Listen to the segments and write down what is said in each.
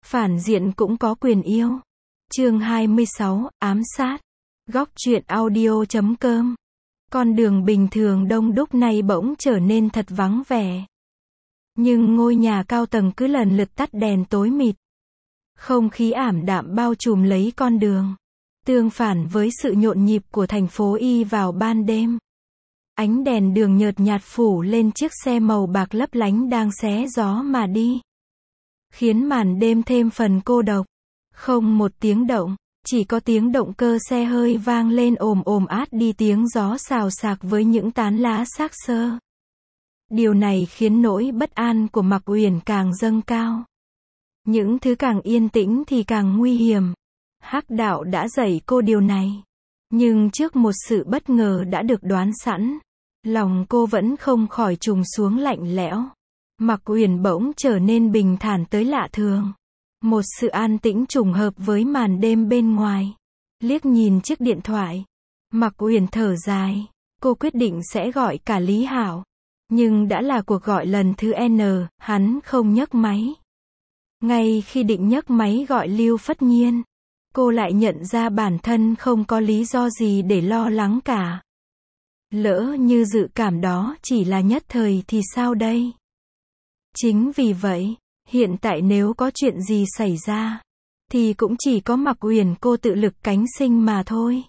Phản diện cũng có quyền yêu. Chương 26, ám sát. Góc truyện audio.com. Con đường bình thường đông đúc này bỗng trở nên thật vắng vẻ. Nhưng ngôi nhà cao tầng cứ lần lượt tắt đèn tối mịt. Không khí ảm đạm bao trùm lấy con đường. Tương phản với sự nhộn nhịp của thành phố Y vào ban đêm. Ánh đèn đường nhợt nhạt phủ lên chiếc xe màu bạc lấp lánh đang xé gió mà đi. Khiến màn đêm thêm phần cô độc. Không một tiếng động, chỉ có tiếng động cơ xe hơi vang lên ồm ồm át đi, tiếng gió xào xạc với những tán lá xác xơ. Điều này khiến nỗi bất an của Mạc Uyển càng dâng cao. Những thứ càng yên tĩnh thì càng nguy hiểm. Hắc đạo đã dạy cô điều này. Nhưng trước một sự bất ngờ đã được đoán sẵn, lòng cô vẫn không khỏi trùng xuống lạnh lẽo. Mạc Uyển bỗng trở nên bình thản tới lạ thường. Một sự an tĩnh trùng hợp với màn đêm bên ngoài. Liếc nhìn chiếc điện thoại, Mạc Uyển thở dài. Cô quyết định sẽ gọi cả Lý Hạo. Nhưng đã là cuộc gọi lần thứ N, hắn không nhấc máy. Ngay khi định nhấc máy gọi Lưu Phất Nhiên, cô lại nhận ra bản thân không có lý do gì để lo lắng cả. Lỡ như dự cảm đó chỉ là nhất thời thì sao đây? Chính vì vậy, hiện tại nếu có chuyện gì xảy ra, thì cũng chỉ có Mạc Uyển cô tự lực cánh sinh mà thôi.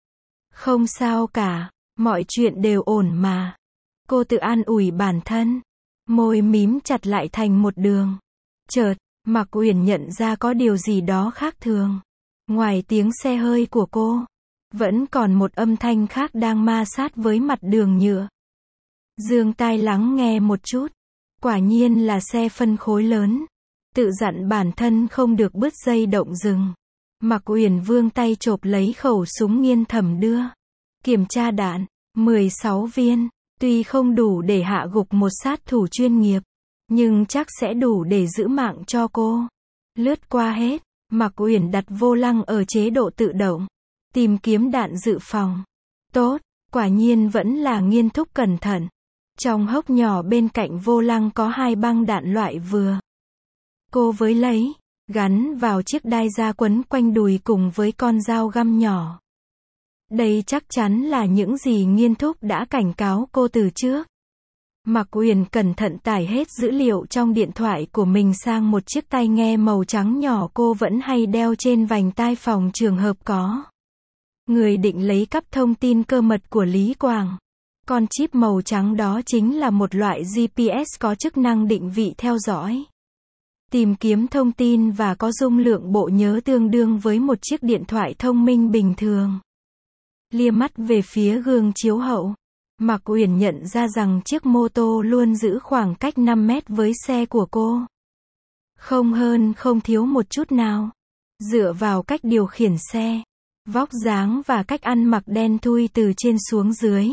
Không sao cả, mọi chuyện đều ổn mà. Cô tự an ủi bản thân, môi mím chặt lại thành một đường. Chợt, Mạc Uyển nhận ra có điều gì đó khác thường. Ngoài tiếng xe hơi của cô, vẫn còn một âm thanh khác đang ma sát với mặt đường nhựa. Dương tai lắng nghe một chút. Quả nhiên là xe phân khối lớn. Tự dặn bản thân không được bứt dây động rừng. Mạc Uyển vươn tay chộp lấy khẩu súng nghiên thẩm đưa. Kiểm tra đạn, 16 viên. Tuy không đủ để hạ gục một sát thủ chuyên nghiệp, nhưng chắc sẽ đủ để giữ mạng cho cô. Lướt qua hết, Mạc Uyển đặt vô lăng ở chế độ tự động. Tìm kiếm đạn dự phòng. Tốt, quả nhiên vẫn là nghiên thúc cẩn thận. Trong hốc nhỏ bên cạnh vô lăng có 2 băng đạn loại vừa. Cô với lấy, gắn vào chiếc đai da quấn quanh đùi cùng với con dao găm nhỏ. Đây chắc chắn là những gì nghiên thúc đã cảnh cáo cô từ trước. Mạc Uyển cẩn thận tải hết dữ liệu trong điện thoại của mình sang một chiếc tai nghe màu trắng nhỏ cô vẫn hay đeo trên vành tai phòng trường hợp có người định lấy cắp thông tin cơ mật của Lý Quảng. Con chip màu trắng đó chính là một loại GPS có chức năng định vị theo dõi, tìm kiếm thông tin và có dung lượng bộ nhớ tương đương với một chiếc điện thoại thông minh bình thường. Lia mắt về phía gương chiếu hậu, Mạc Uyển nhận ra rằng chiếc mô tô luôn giữ khoảng cách 5 mét với xe của cô. Không hơn không thiếu một chút nào. Dựa vào cách điều khiển xe, vóc dáng và cách ăn mặc đen thui từ trên xuống dưới,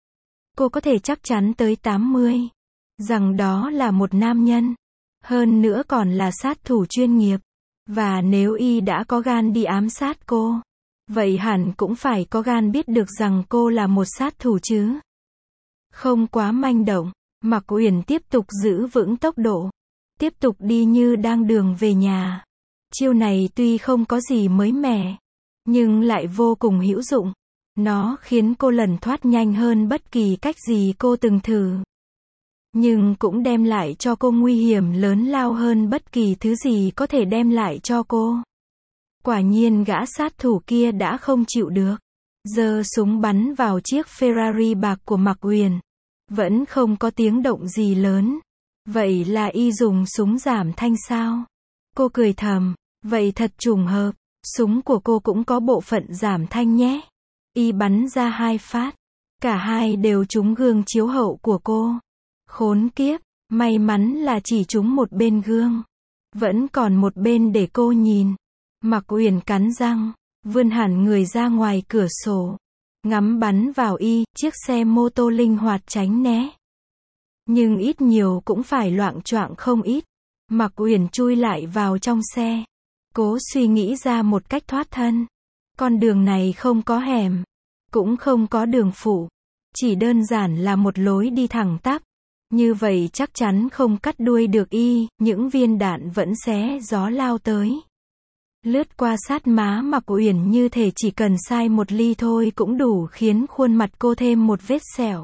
cô có thể chắc chắn tới 80 rằng đó là một nam nhân. Hơn nữa còn là sát thủ chuyên nghiệp. Và nếu y đã có gan đi ám sát cô, vậy hẳn cũng phải có gan biết được rằng cô là một sát thủ chứ. Không quá manh động, Mạc Uyển tiếp tục giữ vững tốc độ. Tiếp tục đi như đang đường về nhà. Chiêu này tuy không có gì mới mẻ, nhưng lại vô cùng hữu dụng. Nó khiến cô lẩn thoát nhanh hơn bất kỳ cách gì cô từng thử. Nhưng cũng đem lại cho cô nguy hiểm lớn lao hơn bất kỳ thứ gì có thể đem lại cho cô. Quả nhiên gã sát thủ kia đã không chịu được. Giơ súng bắn vào chiếc Ferrari bạc của Mạc Uyển. Vẫn không có tiếng động gì lớn. Vậy là y dùng súng giảm thanh sao? Cô cười thầm. Vậy thật trùng hợp. Súng của cô cũng có bộ phận giảm thanh nhé. Y bắn ra 2 phát. Cả hai đều trúng gương chiếu hậu của cô. Khốn kiếp. May mắn là chỉ trúng một bên gương. Vẫn còn một bên để cô nhìn. Mạc Uyển cắn răng, vươn hẳn người ra ngoài cửa sổ, ngắm bắn vào y, chiếc xe mô tô linh hoạt tránh né. Nhưng ít nhiều cũng phải loạng choạng không ít. Mạc Uyển chui lại vào trong xe, cố suy nghĩ ra một cách thoát thân. Con đường này không có hẻm, cũng không có đường phụ, chỉ đơn giản là một lối đi thẳng tắp. Như vậy chắc chắn không cắt đuôi được y, những viên đạn vẫn xé gió lao tới. Lướt qua sát má Mạc Uyển như thể chỉ cần sai một ly thôi cũng đủ khiến khuôn mặt cô thêm một vết sẹo.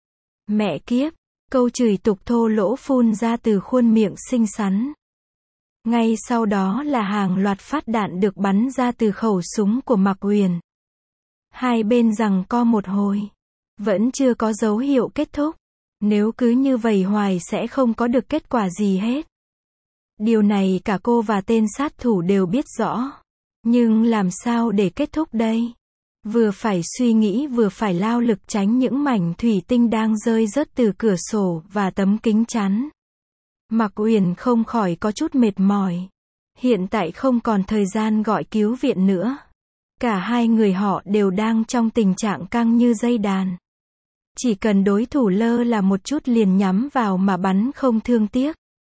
Mẹ kiếp, câu chửi tục thô lỗ phun ra từ khuôn miệng xinh xắn. Ngay sau đó là hàng loạt phát đạn được bắn ra từ khẩu súng của Mạc Uyển. Hai bên giằng co một hồi. Vẫn chưa có dấu hiệu kết thúc. Nếu cứ như vậy hoài sẽ không có được kết quả gì hết. Điều này cả cô và tên sát thủ đều biết rõ. Nhưng làm sao để kết thúc đây? Vừa phải suy nghĩ vừa phải lao lực tránh những mảnh thủy tinh đang rơi rớt từ cửa sổ và tấm kính chắn. Mạc Uyển không khỏi có chút mệt mỏi. Hiện tại không còn thời gian gọi cứu viện nữa. Cả hai người họ đều đang trong tình trạng căng như dây đàn. Chỉ cần đối thủ lơ là một chút liền nhắm vào mà bắn không thương tiếc.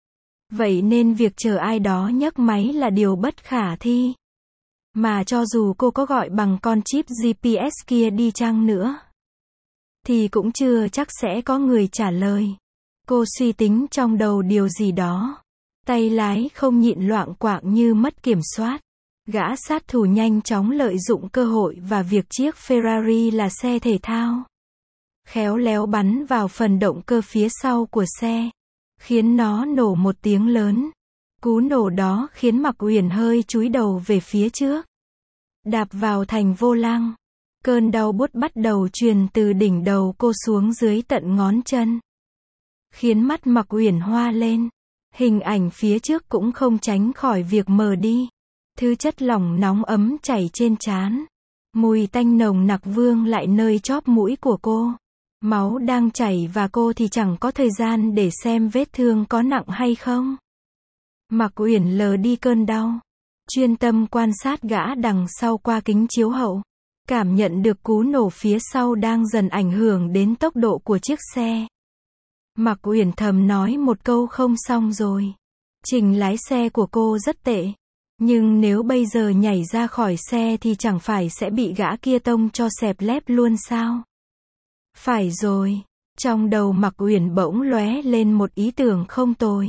Vậy nên việc chờ ai đó nhấc máy là điều bất khả thi. Mà cho dù cô có gọi bằng con chip GPS kia đi chăng nữa, thì cũng chưa chắc sẽ có người trả lời. Cô suy tính trong đầu điều gì đó. Tay lái không nhịn loạng quạng như mất kiểm soát. Gã sát thủ nhanh chóng lợi dụng cơ hội và việc chiếc Ferrari là xe thể thao. Khéo léo bắn vào phần động cơ phía sau của xe. Khiến nó nổ một tiếng lớn. Cú nổ đó khiến Mạc Uyển hơi chúi đầu về phía trước. Đạp vào thành vô lăng. Cơn đau buốt bắt đầu truyền từ đỉnh đầu cô xuống dưới tận ngón chân. Khiến mắt Mạc Uyển hoa lên. Hình ảnh phía trước cũng không tránh khỏi việc mờ đi. Thứ chất lỏng nóng ấm chảy trên trán. Mùi tanh nồng nặc vương lại nơi chóp mũi của cô. Máu đang chảy và cô thì chẳng có thời gian để xem vết thương có nặng hay không. Mạc Uyển lờ đi cơn đau. Chuyên tâm quan sát gã đằng sau qua kính chiếu hậu. Cảm nhận được cú nổ phía sau đang dần ảnh hưởng đến tốc độ của chiếc xe. Mạc Uyển thầm nói một câu không xong rồi. Trình lái xe của cô rất tệ. Nhưng nếu bây giờ nhảy ra khỏi xe thì chẳng phải sẽ bị gã kia tông cho xẹp lép luôn sao? Phải rồi. Trong đầu Mạc Uyển bỗng lóe lên một ý tưởng không tồi.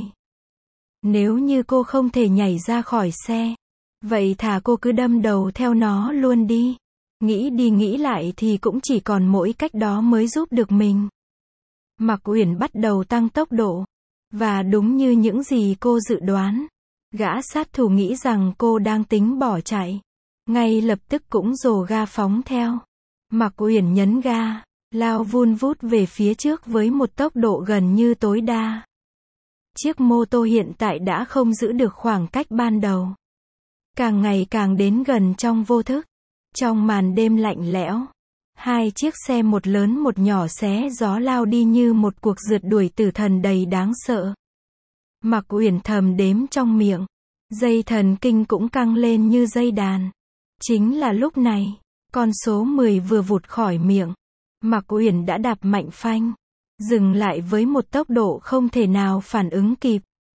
Nếu như cô không thể nhảy ra khỏi xe, vậy thà cô cứ đâm đầu theo nó luôn đi. Nghĩ đi nghĩ lại thì cũng chỉ còn mỗi cách đó mới giúp được mình. Mạc Uyển bắt đầu tăng tốc độ. Và đúng như những gì cô dự đoán, gã sát thủ nghĩ rằng cô đang tính bỏ chạy. Ngay lập tức cũng rồ ga phóng theo. Mạc Uyển nhấn ga, lao vun vút về phía trước với một tốc độ gần như tối đa. Chiếc mô tô hiện tại đã không giữ được khoảng cách ban đầu. Càng ngày càng đến gần trong vô thức. Trong màn đêm lạnh lẽo, hai chiếc xe một lớn một nhỏ xé gió lao đi như một cuộc rượt đuổi tử thần đầy đáng sợ. Mạc Uyển thầm đếm trong miệng. Dây thần kinh cũng căng lên như dây đàn. Chính là lúc này, con số 10 vừa vụt khỏi miệng. Mạc Uyển đã đạp mạnh phanh. Dừng lại với một tốc độ không thể nào phản ứng kịp.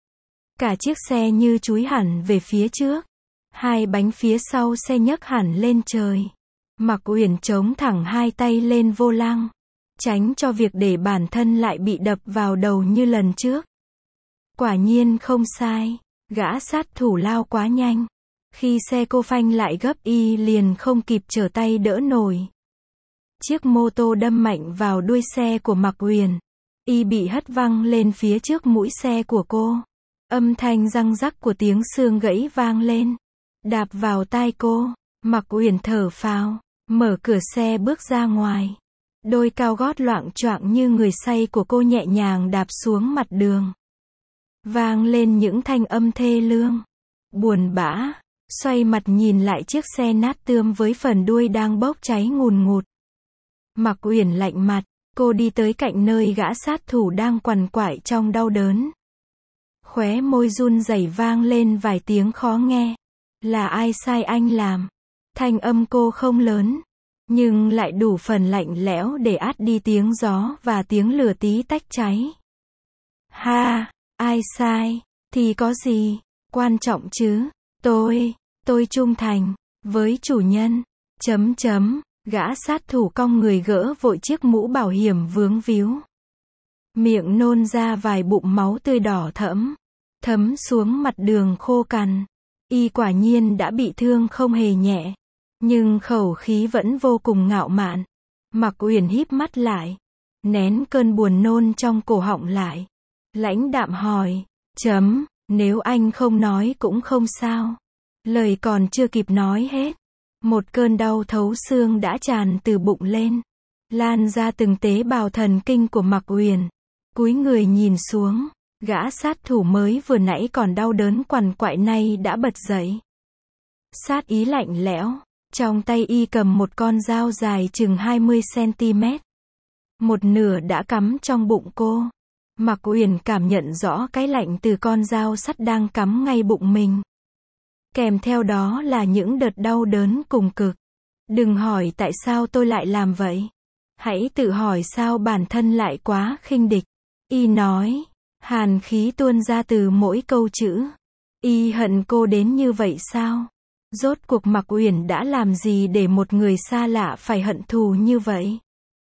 Cả chiếc xe như chúi hẳn về phía trước. Hai bánh phía sau xe nhấc hẳn lên trời. Mạc Uyển chống thẳng hai tay lên vô lăng. Tránh cho việc để bản thân lại bị đập vào đầu như lần trước. Quả nhiên không sai. Gã sát thủ lao quá nhanh. Khi xe cô phanh lại gấp y liền không kịp trở tay đỡ nổi. Chiếc mô tô đâm mạnh vào đuôi xe của Mạc Uyển. Y bị hất văng lên phía trước mũi xe của cô. Âm thanh răng rắc của tiếng xương gãy vang lên. Đạp vào tai cô. Mạc Uyển thở phào. Mở cửa xe bước ra ngoài. Đôi cao gót loạng choạng như người say của cô nhẹ nhàng đạp xuống mặt đường. Vang lên những thanh âm thê lương. Buồn bã. Xoay mặt nhìn lại chiếc xe nát tươm với phần đuôi đang bốc cháy ngùn ngụt. Mạc Uyển lạnh mặt. Cô đi tới cạnh nơi gã sát thủ đang quằn quại trong đau đớn. Khóe môi run rẩy vang lên vài tiếng khó nghe. Là ai sai anh làm? Thanh âm cô không lớn, nhưng lại đủ phần lạnh lẽo để át đi tiếng gió và tiếng lửa tí tách cháy. Ha, ai sai, thì có gì, quan trọng chứ, tôi trung thành, với chủ nhân, gã sát thủ cong người gỡ vội chiếc mũ bảo hiểm vướng víu. miệng nôn ra vài bụng máu tươi đỏ thẫm, thấm xuống mặt đường khô cằn. Y quả nhiên đã bị thương không hề nhẹ, nhưng khẩu khí vẫn vô cùng ngạo mạn. Mạc Uyển híp mắt lại, nén cơn buồn nôn trong cổ họng lại, lãnh đạm hỏi, nếu anh không nói cũng không sao. Lời còn chưa kịp nói hết, một cơn đau thấu xương đã tràn từ bụng lên, lan ra từng tế bào thần kinh của Mạc Uyển. Cúi người nhìn xuống, gã sát thủ mới vừa nãy còn đau đớn quằn quại nay đã bật dậy. Sát ý lạnh lẽo, trong tay y cầm một con dao dài chừng 20 cm. Một nửa đã cắm trong bụng cô. Mạc Uyển cảm nhận rõ cái lạnh từ con dao sắt đang cắm ngay bụng mình. Kèm theo đó là những đợt đau đớn cùng cực. Đừng hỏi tại sao tôi lại làm vậy. Hãy tự hỏi sao bản thân lại quá khinh địch. Y nói, hàn khí tuôn ra từ mỗi câu chữ. Y hận cô đến như vậy sao? Rốt cuộc Mạc Uyển đã làm gì để một người xa lạ phải hận thù như vậy?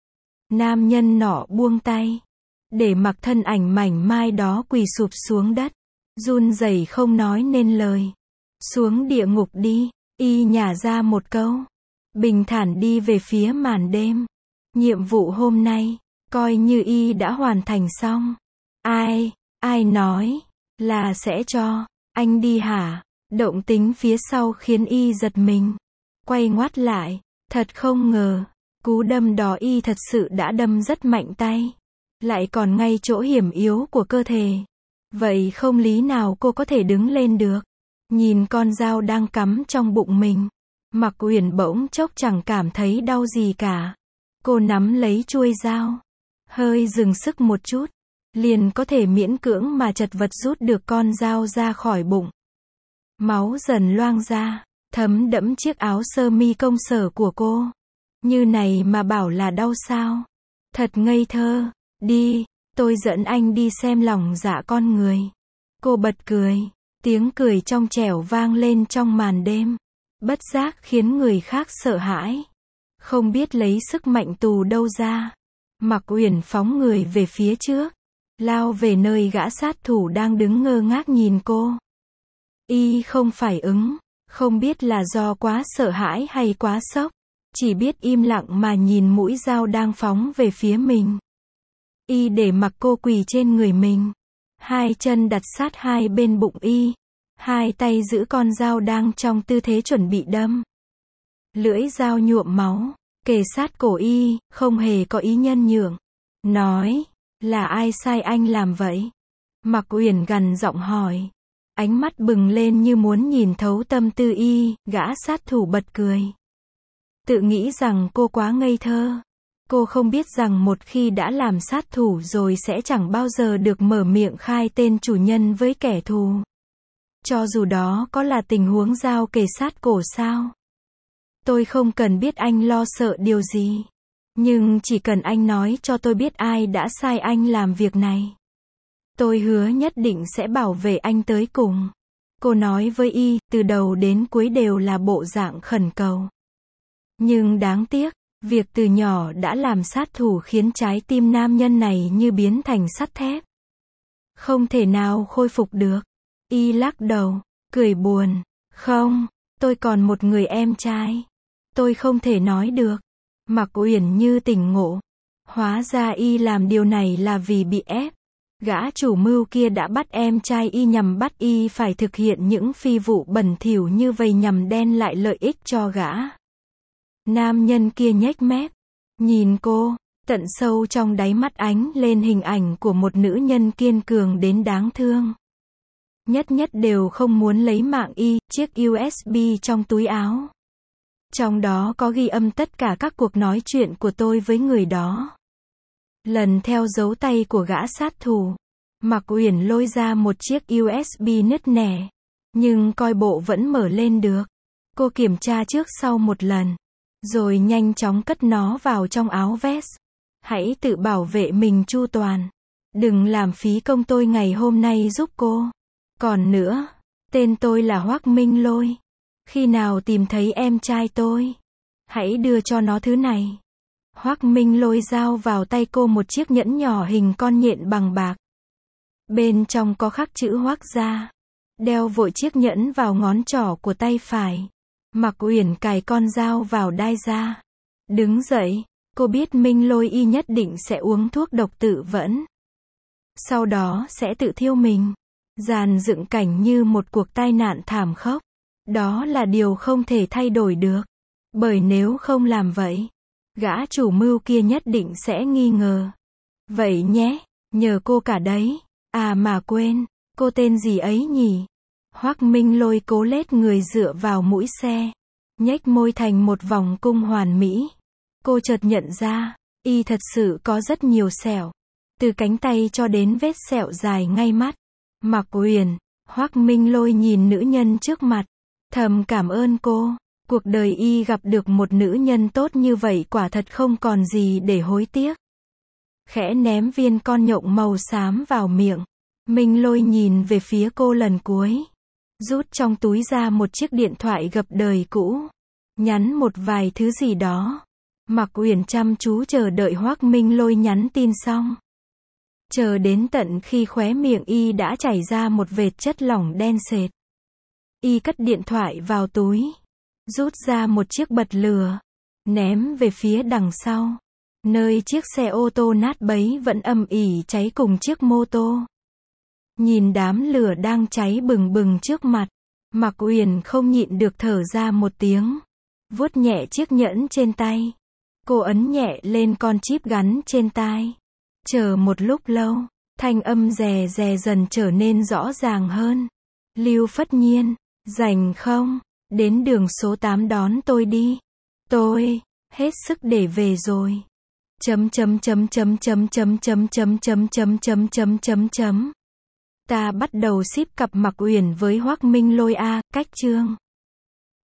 Nam nhân nọ buông tay, để mặc thân ảnh mảnh mai đó quỳ sụp xuống đất, run rẩy không nói nên lời. Xuống địa ngục đi, y nhả ra một câu, bình thản đi về phía màn đêm. Nhiệm vụ hôm nay, coi như y đã hoàn thành xong. Ai nói, là sẽ cho, anh đi hả? Động tĩnh phía sau khiến y giật mình. Quay ngoắt lại, thật không ngờ, cú đâm đó y thật sự đã đâm rất mạnh tay. Lại còn ngay chỗ hiểm yếu của cơ thể. Vậy không lý nào cô có thể đứng lên được. Nhìn con dao đang cắm trong bụng mình, Mạc Uyển bỗng chốc chẳng cảm thấy đau gì cả. Cô nắm lấy chuôi dao, hơi dừng sức một chút, liền có thể miễn cưỡng mà chật vật rút được con dao ra khỏi bụng. Máu dần loang ra, thấm đẫm chiếc áo sơ mi công sở của cô. Như này mà bảo là đau sao? Thật ngây thơ. Đi, tôi dẫn anh đi xem lòng dạ con người. Cô bật cười, tiếng cười trong trẻo vang lên trong màn đêm, bất giác khiến người khác sợ hãi. Không biết lấy sức mạnh từ đâu ra, Mạc Uyển phóng người về phía trước, lao về nơi gã sát thủ đang đứng ngơ ngác nhìn cô. Y không phải ứng, không biết là do quá sợ hãi hay quá sốc, chỉ biết im lặng mà nhìn mũi dao đang phóng về phía mình. Y để mặc cô quỳ trên người mình, hai chân đặt sát hai bên bụng y, hai tay giữ con dao đang trong tư thế chuẩn bị đâm. Lưỡi dao nhuộm máu, kề sát cổ y, không hề có ý nhân nhượng. Nói, là ai sai anh làm vậy? Mạc Uyển gằn giọng hỏi. Ánh mắt bừng lên như muốn nhìn thấu tâm tư y, gã sát thủ bật cười. Tự nghĩ rằng cô quá ngây thơ. Cô không biết rằng một khi đã làm sát thủ rồi sẽ chẳng bao giờ được mở miệng khai tên chủ nhân với kẻ thù. Cho dù đó có là tình huống dao kề sát cổ sao. Tôi không cần biết anh lo sợ điều gì. Nhưng chỉ cần anh nói cho tôi biết ai đã sai anh làm việc này. Tôi hứa nhất định sẽ bảo vệ anh tới cùng. Cô nói với y, từ đầu đến cuối đều là bộ dạng khẩn cầu. Nhưng đáng tiếc, việc từ nhỏ đã làm sát thủ khiến trái tim nam nhân này như biến thành sắt thép. Không thể nào khôi phục được. Y lắc đầu, cười buồn. Không, tôi còn một người em trai. Tôi không thể nói được. Mạc Uyển như tỉnh ngộ. Hóa ra y làm điều này là vì bị ép. Gã chủ mưu kia đã bắt em trai y nhằm bắt y phải thực hiện những phi vụ bẩn thỉu như vậy nhằm đen lại lợi ích cho gã. Nam nhân kia nhếch mép, nhìn cô, tận sâu trong đáy mắt ánh lên hình ảnh của một nữ nhân kiên cường đến đáng thương. Nhất đều không muốn lấy mạng y, chiếc USB trong túi áo. Trong đó có ghi âm tất cả các cuộc nói chuyện của tôi với người đó. Lần theo dấu tay của gã sát thủ, Mạc Uyển lôi ra một chiếc USB nứt nẻ, nhưng coi bộ vẫn mở lên được. Cô kiểm tra trước sau một lần, rồi nhanh chóng cất nó vào trong áo vest. Hãy tự bảo vệ mình chu toàn. Đừng làm phí công tôi ngày hôm nay giúp cô. Còn nữa, tên tôi là Hoắc Minh Lôi. Khi nào tìm thấy em trai tôi, hãy đưa cho nó thứ này. Hoắc Minh Lôi giao vào tay cô một chiếc nhẫn nhỏ hình con nhện bằng bạc. Bên trong có khắc chữ Hoắc gia. Đeo vội chiếc nhẫn vào ngón trỏ của tay phải. Mạc Uyển cài con dao vào đai ra. Đứng dậy, cô biết Minh Lôi y nhất định sẽ uống thuốc độc tự vẫn. Sau đó sẽ tự thiêu mình. Dàn dựng cảnh như một cuộc tai nạn thảm khốc. Đó là điều không thể thay đổi được. Bởi nếu không làm vậy, gã chủ mưu kia nhất định sẽ nghi ngờ. Vậy nhé, nhờ cô cả đấy. À mà quên, cô tên gì ấy nhỉ? Hoắc Minh Lôi cố lết người dựa vào mũi xe, nhếch môi thành một vòng cung hoàn mỹ. Cô chợt nhận ra, y thật sự có rất nhiều sẹo. Từ cánh tay cho đến vết sẹo dài ngay mắt. Mạc Uyển, Hoắc Minh Lôi nhìn nữ nhân trước mặt, thầm cảm ơn cô. Cuộc đời y gặp được một nữ nhân tốt như vậy quả thật không còn gì để hối tiếc. Khẽ ném viên con nhộng màu xám vào miệng. Minh Lôi nhìn về phía cô lần cuối. Rút trong túi ra một chiếc điện thoại gập đời cũ. Nhắn một vài thứ gì đó. Mạc Uyển chăm chú chờ đợi Hoắc Minh Lôi nhắn tin xong. Chờ đến tận khi khóe miệng y đã chảy ra một vệt chất lỏng đen sệt. Y cất điện thoại vào túi. Rút ra một chiếc bật lửa. Ném về phía đằng sau. Nơi chiếc xe ô tô nát bấy vẫn âm ỉ cháy cùng chiếc mô tô. Nhìn đám lửa đang cháy bừng bừng trước mặt. Mạc Uyển không nhịn được thở ra một tiếng. Vuốt nhẹ chiếc nhẫn trên tay. Cô ấn nhẹ lên con chip gắn trên tai. Chờ một lúc lâu, thanh âm rè rè dần trở nên rõ ràng hơn. Lưu Phất Nhiên, rảnh không? Đến đường số 8 đón tôi đi. Tôi hết sức để về rồi. Ta bắt đầu ship cặp Mạc Uyển với Hoắc Minh Lôi a, cách chương